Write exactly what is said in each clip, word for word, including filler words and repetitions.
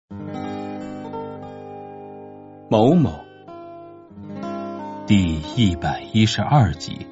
某某第一百一十二集。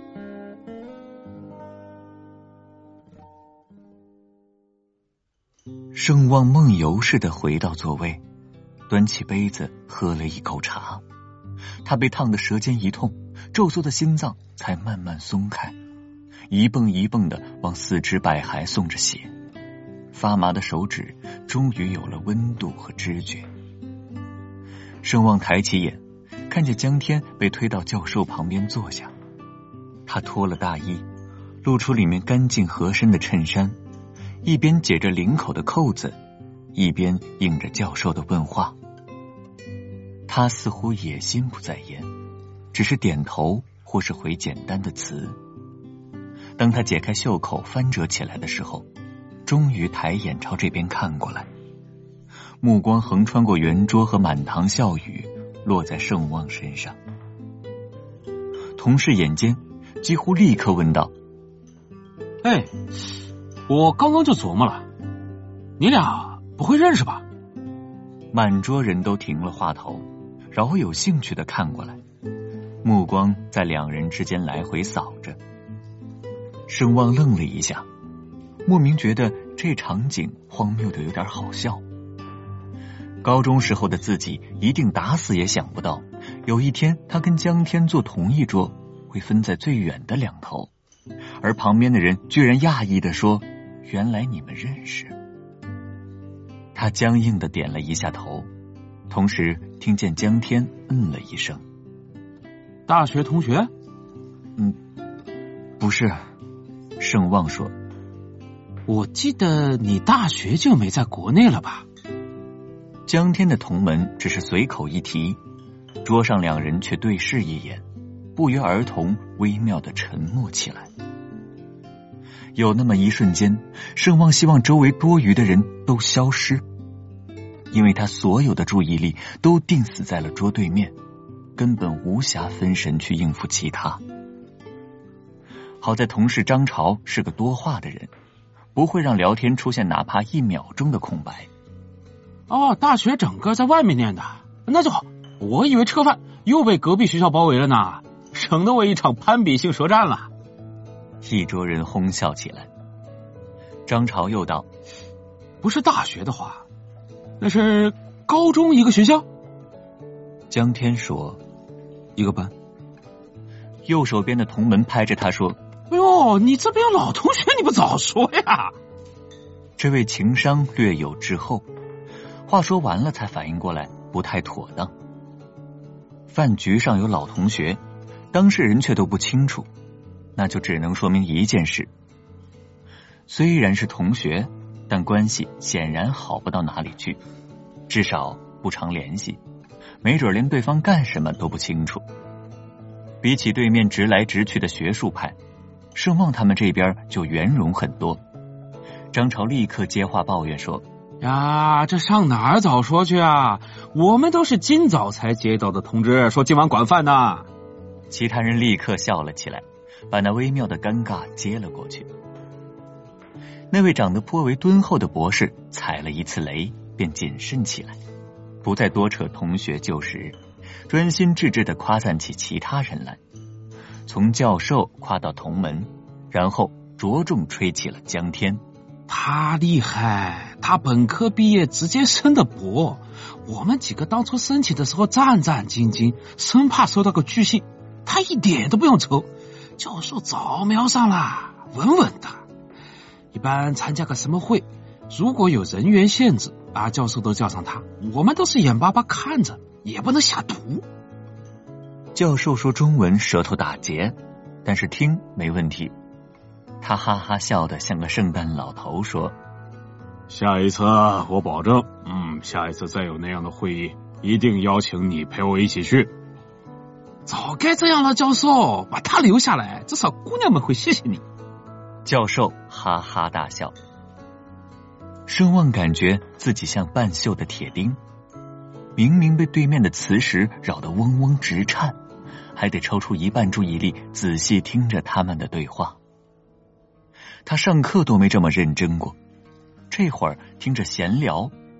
盛望梦游似的回到座位，端起杯子喝了一口茶。他被烫得舌尖一痛，皱缩的心脏才慢慢松开，一蹦一蹦的往四肢百骸送着血，发麻的手指终于有了温度和知觉。盛望抬起眼，看见江天被推到教授旁边坐下，他脱了大衣，露出里面干净合身的衬衫，一边解着领口的扣子，一边应着教授的问话。他似乎也心不在焉，只是点头或是回简单的词。当他解开袖口翻折起来的时候，终于抬眼朝这边看过来，目光横穿过圆桌和满堂笑语，落在盛望身上。同事眼尖，几乎立刻问道： 哎，我刚刚就琢磨了，你俩不会认识吧？ 满桌人都停了话头，饶有兴趣地看过来，目光在两人之间来回扫着。盛望愣了一下，莫名觉得这场景荒谬的有点好笑。高中时候的自己一定打死也想不到，有一天他跟江天坐同一桌，会分在最远的两头，而旁边的人居然讶异地说：原来你们认识。他僵硬地点了一下头，同时听见江天嗯了一声。 大学同学？ 嗯，不是。盛望说： 我记得你大学就没在国内了吧？ 江天的同门只是随口一提，桌上两人却对视一眼，不约而同微妙的沉默起来。有那么一瞬间，盛望希望周围多余的人都消失，因为他所有的注意力都定死在了桌对面，根本无暇分神去应付其他。好在同事张潮是个多话的人，不会让聊天出现哪怕一秒钟的空白。 哦，大学整个在外面念的，那就好。我以为吃个饭又被隔壁学校包围了呢，省得我一场攀比性舌战了。 一桌人哄笑起来。张潮又道： 不是大学的话，那是高中一个学校？ 江天说： 一个班。 右手边的同门拍着他说： 哎呦，你这边有老同学，你不早说呀？ 这位情商略有滞后，话说完了才反应过来不太妥当。饭局上有老同学，当事人却都不清楚，那就只能说明一件事：虽然是同学，但关系显然好不到哪里去，至少不常联系，没准连对方干什么都不清楚。比起对面直来直去的学术派，盛望他们这边就圆融很多。张潮立刻接话抱怨说： 呀，这上哪儿早说去啊？我们都是今早才接到的通知，说今晚管饭呢。 其他人立刻笑了起来，把那微妙的尴尬接了过去。那位长得颇为敦厚的博士踩了一次雷，便谨慎起来，不再多扯同学旧时，专心致志地夸赞起其他人来，从教授夸到同门，然后着重吹起了江天。 他厉害，他本科毕业直接升的博，我们几个当初申请的时候战战兢兢，生怕收到个拒信，他一点都不用愁，教授早瞄上了，稳稳的。一般参加个什么会，如果有人员限制，把教授都叫上他，我们都是眼巴巴看着，也不能下毒。 教授说中文舌头打结，但是听没问题。他哈哈笑得像个圣诞老头说： 下一次我保证，嗯，下一次再有那样的会议，一定邀请你陪我一起去。 早该这样了，教授，把他留下来，至少姑娘们会谢谢你。 教授哈哈大笑。盛望感觉自己像半锈的铁钉，明明被对面的磁石扰得嗡嗡直颤，还得抽出一半注意力仔细听着他们的对话。他上课都没这么认真过，这会儿听着闲聊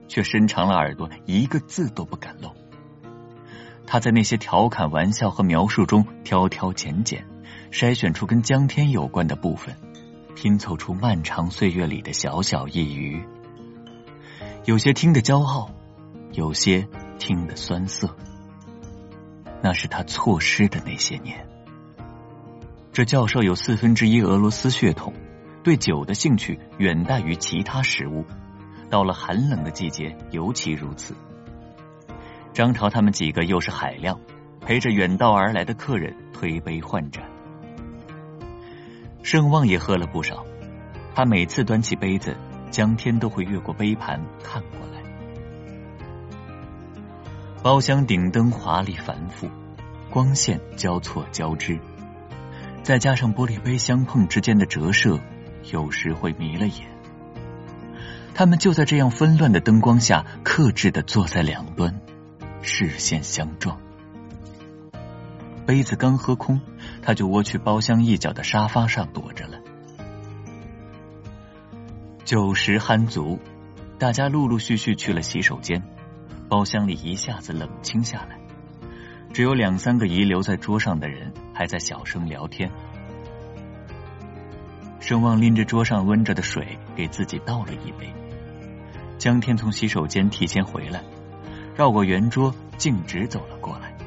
却伸长了耳朵，一个字都不敢漏。他在那些调侃、玩笑和描述中挑挑拣拣，筛选出跟江天有关的部分，拼凑出漫长岁月里的小小一隅。有些听得骄傲，有些听得酸涩。那是他错失的那些年。这教授有四分之一俄罗斯血统，对酒的兴趣远大于其他食物，到了寒冷的季节尤其如此。张朝他们几个又是海量，陪着远道而来的客人推杯换盏。盛旺也喝了不少，他每次端起杯子，江天都会越过杯盘看过来。包厢顶灯华丽繁复，光线交错交织，再加上玻璃杯相碰之间的折射，有时会迷了眼。他们就在这样纷乱的灯光下，克制地坐在两端，视线相撞。杯子刚喝空，他就窝去包厢一角的沙发上躲着了。酒食酣足，大家陆陆续续去了洗手间，包厢里一下子冷清下来，只有两三个遗留在桌上的人还在小声聊天。盛旺拎着桌上温着的水给自己倒了一杯。江天从洗手间提前回来，绕过圆桌径直走了过来。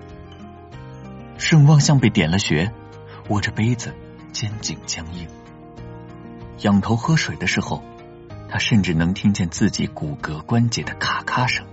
盛旺像被点了穴，握着杯子肩颈僵硬，仰头喝水的时候，他甚至能听见自己骨骼关节的咔咔声。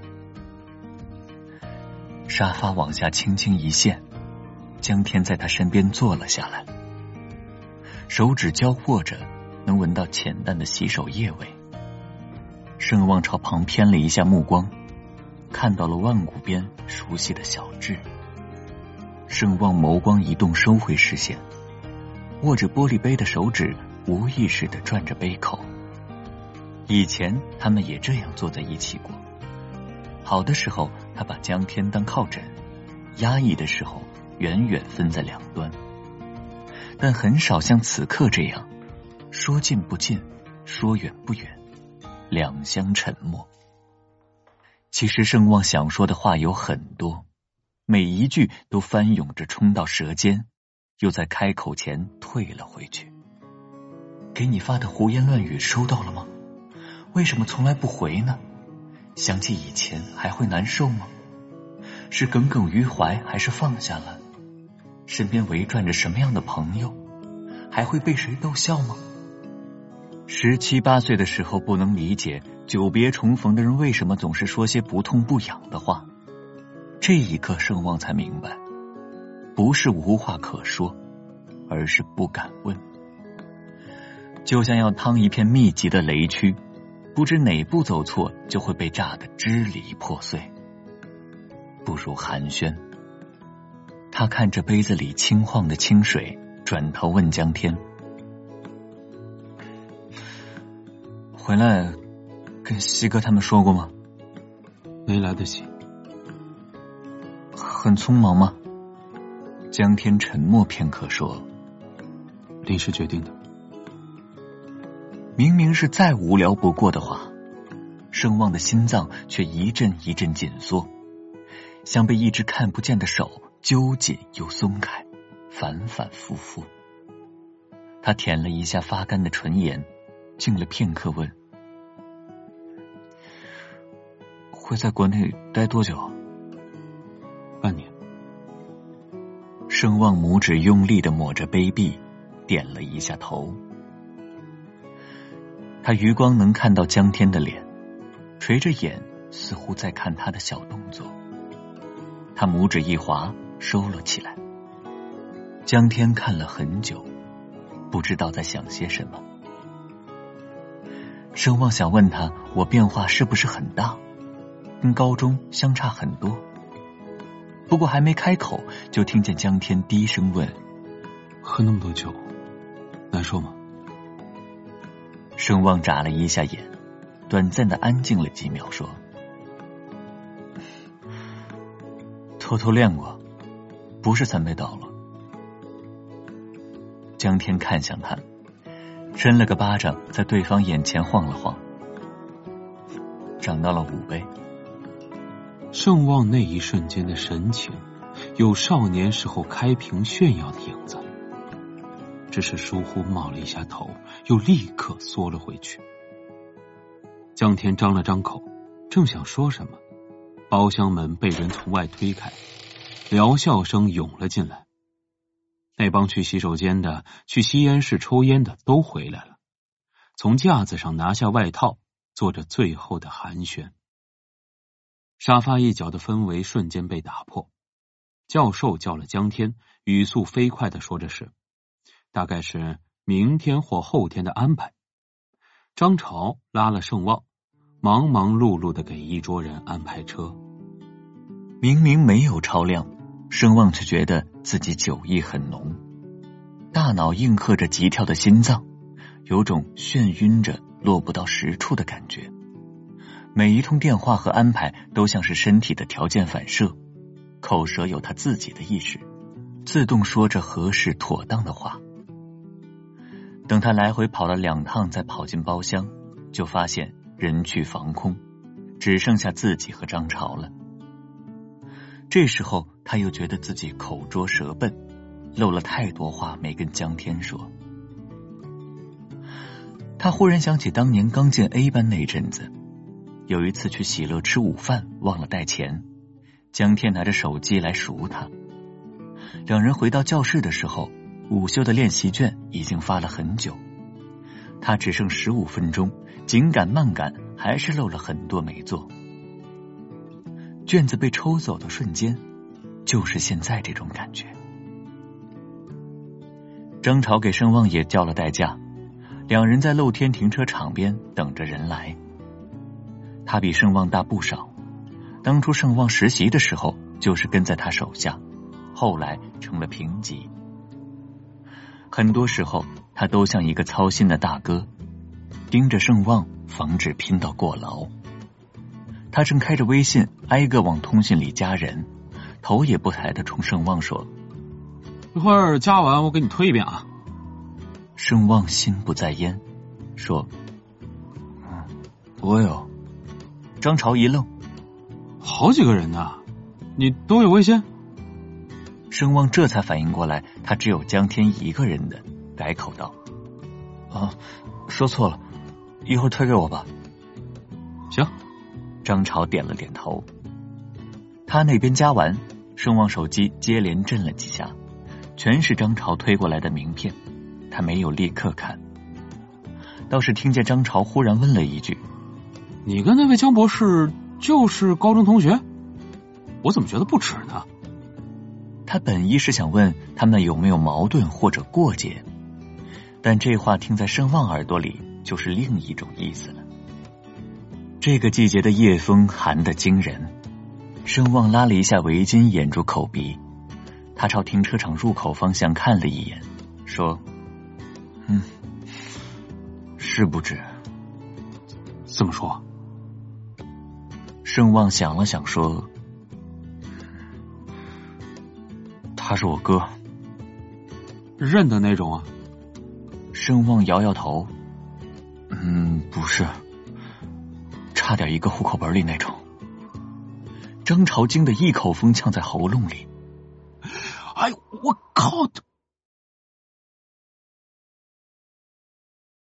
沙发往下轻轻一陷，江天在他身边坐了下来，手指交握着，能闻到浅淡的洗手液味。盛旺朝旁偏了一下目光，看到了万古边熟悉的小智。盛旺眸光一动，收回视线，握着玻璃杯的手指无意识地转着杯口。以前他们也这样坐在一起过，好的时候他把江天当靠枕，压抑的时候远远分在两端，但很少像此刻这样，说近不近，说远不远，两相沉默。其实盛旺想说的话有很多，每一句都翻涌着冲到舌尖，又在开口前退了回去。给你发的胡言乱语收到了吗？为什么从来不回呢？想起以前还会难受吗？是耿耿于怀还是放下了？身边围转着什么样的朋友？还会被谁逗笑吗？十七八岁的时候不能理解久别重逢的人为什么总是说些不痛不痒的话，这一刻盛旺才明白，不是无话可说，而是不敢问。就像要趟一片密集的雷区，不知哪步走错就会被炸得支离破碎，不如寒暄。他看着杯子里轻晃的清水，转头问江天，回来跟西哥他们说过吗？ 没来得及。 很匆忙吗？江天沉默片刻说， 临时决定的。 明明是再无聊不过的话，盛旺的心脏却一阵一阵紧缩，像被一只看不见的手揪紧又松开，反反复复。他舔了一下发干的唇沿，静了片刻问，会在国内待多久？ 半年。 盛旺拇指用力地抹着杯壁，点了一下头。他余光能看到江天的脸，垂着眼，似乎在看他的小动作。他拇指一滑，收了起来。江天看了很久，不知道在想些什么。盛旺想问他，我变化是不是很大，跟高中相差很多。不过还没开口，就听见江天低声问， 喝那么多酒难受吗？ 盛旺眨了一下眼，短暂的安静了几秒，说，偷偷练过，不是三杯倒了。江天看向他，伸了个巴掌在对方眼前晃了晃， 涨到了五倍。 盛望那一瞬间的神情，有少年时候开屏炫耀的影子，只是疏忽冒了一下头，又立刻缩了回去。江天张了张口，正想说什么，包厢门被人从外推开，疗笑声涌了进来。那帮去洗手间的、去吸烟室抽烟的都回来了，从架子上拿下外套，做着最后的寒暄。沙发一角的氛围瞬间被打破。教授叫了江天，语速飞快地说着事，大概是明天或后天的安排。张潮拉了盛望，忙忙碌碌地给一桌人安排车。 明明没有超量，盛望却觉得自己酒意很浓，大脑应和着急跳的心脏，有种眩晕着落不到实处的感觉。每一通电话和安排都像是身体的条件反射，口舌有他自己的意识，自动说着合适妥当的话。等他来回跑了两趟再跑进包厢，就发现人去房空，只剩下自己和张潮了。这时候他又觉得自己口拙舌笨，漏了太多话没跟江天说。他忽然想起当年刚进 A 班那阵子，有一次去喜乐吃午饭忘了带钱，江天拿着手机来赎他。两人回到教室的时候，午休的练习卷已经发了很久，他只剩十五分钟，紧赶慢赶，还是漏了很多没做。卷子被抽走的瞬间，就是现在这种感觉。张潮给盛望也叫了代驾，两人在露天停车场边等着人来。他比盛望大不少，当初盛望实习的时候就是跟在他手下，后来成了平级。很多时候他都像一个操心的大哥，盯着盛望，防止拼到过劳。他正开着微信挨个往通讯里加人，头也不抬地冲盛望说： 一会儿加完我给你推一遍啊。 盛望心不在焉说：嗯，我有。张潮一愣： 好几个人呢，你都有微信？ 盛望这才反应过来他只有江天一个人的，改口道：啊，说错了，一会儿推给我吧。 行。 张潮点了点头。他那边加完，盛望手机接连震了几下，全是张潮推过来的名片，他没有立刻看，倒是听见张潮忽然问了一句： 你跟那位江博士就是高中同学？我怎么觉得不止呢？ 他本意是想问他们有没有矛盾或者过节，但这话听在盛望耳朵里就是另一种意思了。这个季节的夜风寒得惊人，盛望拉了一下围巾掩住口鼻，他朝停车场入口方向看了一眼，说：嗯，是不止。 这么说？ 盛望想了想说：他是我哥。 认的那种啊？ 盛望摇摇头：嗯，不是，差点一个户口本里那种。张潮惊得一口风呛在喉咙里。 哎，我靠！